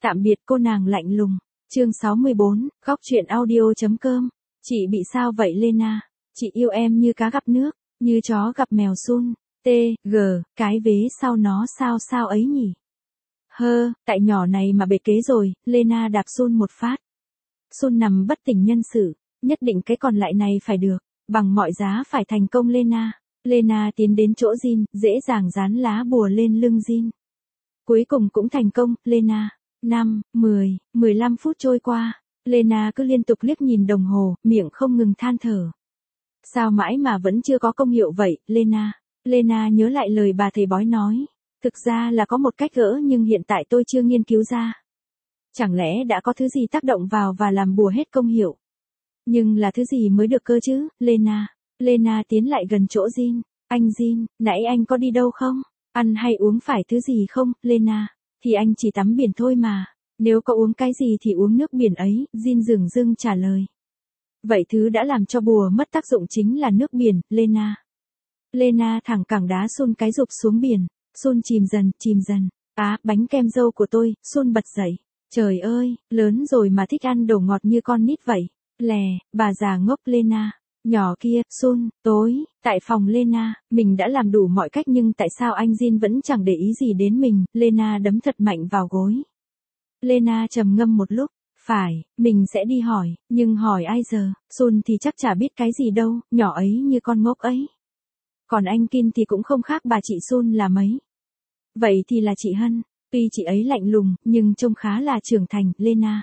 Tạm biệt cô nàng lạnh lùng. Chương 64, góc truyện audio.com. Chị bị sao vậy Lena? Chị yêu em như cá gặp nước, như chó gặp mèo Sun. T.G. Cái vế sau nó sao ấy nhỉ? Tại nhỏ này mà bể kế rồi. Lena đạp Sun một phát. Sun nằm bất tỉnh nhân sự. Nhất định cái còn lại này phải được. Bằng mọi giá phải thành công Lena. Lena tiến đến chỗ Jin, dễ dàng dán lá bùa lên lưng Jin. Cuối cùng cũng thành công, Lena. 5, 10, 15 phút trôi qua. Lena cứ liên tục liếc nhìn đồng hồ, miệng không ngừng than thở. Sao mãi mà vẫn chưa có công hiệu vậy, Lena? Lena nhớ lại lời bà thầy bói nói. Thực ra là có một cách gỡ nhưng hiện tại tôi chưa nghiên cứu ra. Chẳng lẽ đã có thứ gì tác động vào và làm bùa hết công hiệu? Nhưng là thứ gì mới được cơ chứ, Lena? Lena tiến lại gần chỗ Jin. Anh Jin, nãy anh có đi đâu không? Ăn hay uống phải thứ gì không, Lena? Thì anh chỉ tắm biển thôi mà. Nếu có uống cái gì thì uống nước biển ấy, Jin dửng dưng trả lời. Vậy thứ đã làm cho bùa mất tác dụng chính là nước biển, Lena. Lena thẳng cẳng đá Sun cái rụp xuống biển. Sun chìm dần. Bánh kem dâu của tôi, Sun bật dậy. Trời ơi, lớn rồi mà thích ăn đồ ngọt như con nít vậy. Bà già ngốc Lena. Nhỏ kia, Sun, tại phòng Lena, mình đã làm đủ mọi cách nhưng tại sao anh Jin vẫn chẳng để ý gì đến mình, Lena đấm thật mạnh vào gối. Lena trầm ngâm một lúc, mình sẽ đi hỏi, nhưng hỏi ai giờ, Sun thì chắc chả biết cái gì đâu, nhỏ ấy như con ngốc ấy. Còn anh Kim thì cũng không khác bà chị Sun là mấy. Vậy thì là chị Hân, tuy chị ấy lạnh lùng, nhưng trông khá là trưởng thành, Lena.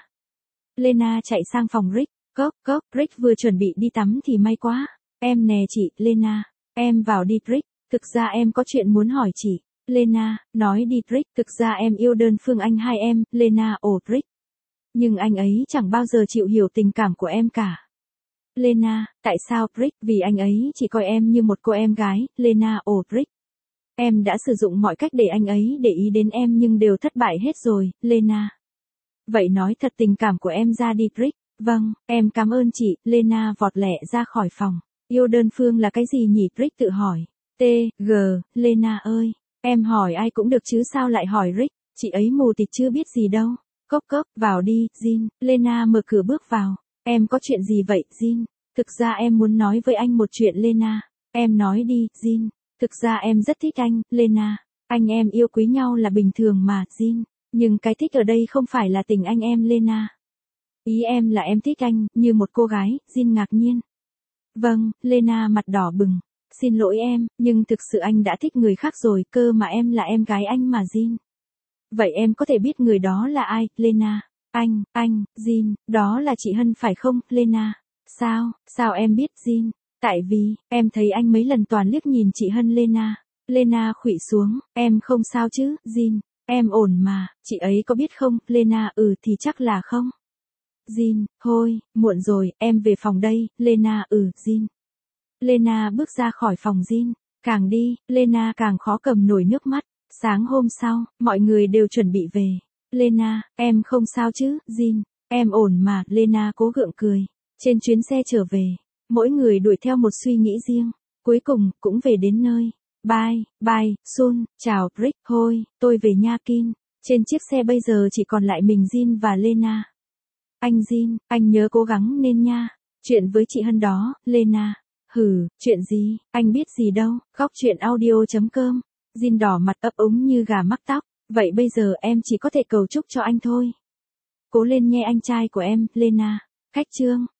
Lena chạy sang phòng Rick. Cốc, Rick vừa chuẩn bị đi tắm thì may quá. Em nè chị, Lena. Em vào đi Rick, thực ra em có chuyện muốn hỏi chị. Lena, nói đi Rick, thực ra em yêu đơn phương anh hai em, Lena. Rick. Nhưng anh ấy chẳng bao giờ chịu hiểu tình cảm của em cả. Lena, tại sao Rick? Vì anh ấy chỉ coi em như một cô em gái, Lena. Rick. Em đã sử dụng mọi cách để anh ấy để ý đến em nhưng đều thất bại hết rồi, Lena. Vậy nói thật tình cảm của em ra đi Rick. Vâng, em cảm ơn chị, Lena vọt lẹ ra khỏi phòng. Yêu đơn phương là cái gì nhỉ? Rick tự hỏi. T.G. Lena ơi, em hỏi ai cũng được chứ sao lại hỏi Rick, chị ấy mù tịt chưa biết gì đâu. Cốc, vào đi, Jin. Lena mở cửa bước vào. Em có chuyện gì vậy, Jin? Thực ra em muốn nói với anh một chuyện Lena. Em nói đi, Jin. Thực ra em rất thích anh, Lena. Anh em yêu quý nhau là bình thường mà, Jin. Nhưng cái thích ở đây không phải là tình anh em Lena. Ý em là em thích anh, như một cô gái, Jin ngạc nhiên. Vâng, Lena mặt đỏ bừng. Xin lỗi em, nhưng thực sự anh đã thích người khác rồi, cơ mà em là em gái anh mà Jin. Vậy em có thể biết người đó là ai, Lena? Anh, Jin, đó là chị Hân phải không, Lena? Sao em biết Jin? Tại vì, em thấy anh mấy lần toàn liếc nhìn chị Hân Lena. Lena khuỵu xuống, em không sao chứ, Jin. Em ổn mà, chị ấy có biết không, Lena? Thì chắc là không. Jin, thôi, muộn rồi, em về phòng đây, Lena. Jin. Lena bước ra khỏi phòng Jin. Càng đi, Lena càng khó cầm nổi nước mắt. Sáng hôm sau, mọi người đều chuẩn bị về. Lena, em không sao chứ, Jin. Em ổn mà, Lena cố gượng cười. Trên chuyến xe trở về, mỗi người đuổi theo một suy nghĩ riêng. Cuối cùng, cũng về đến nơi. Bye, Sun, chào, Rick, thôi, tôi về nha Kim. Trên chiếc xe bây giờ chỉ còn lại mình Jin và Lena. Anh Jin, anh nhớ cố gắng nên nha. Chuyện với chị Hân đó, Lena. Chuyện gì, anh biết gì đâu, góc truyện audio.com. Jin đỏ mặt ấp úng như gà mắc tóc. Vậy bây giờ em chỉ có thể cầu chúc cho anh thôi. Cố lên nhé anh trai của em, Lena. Cách chương.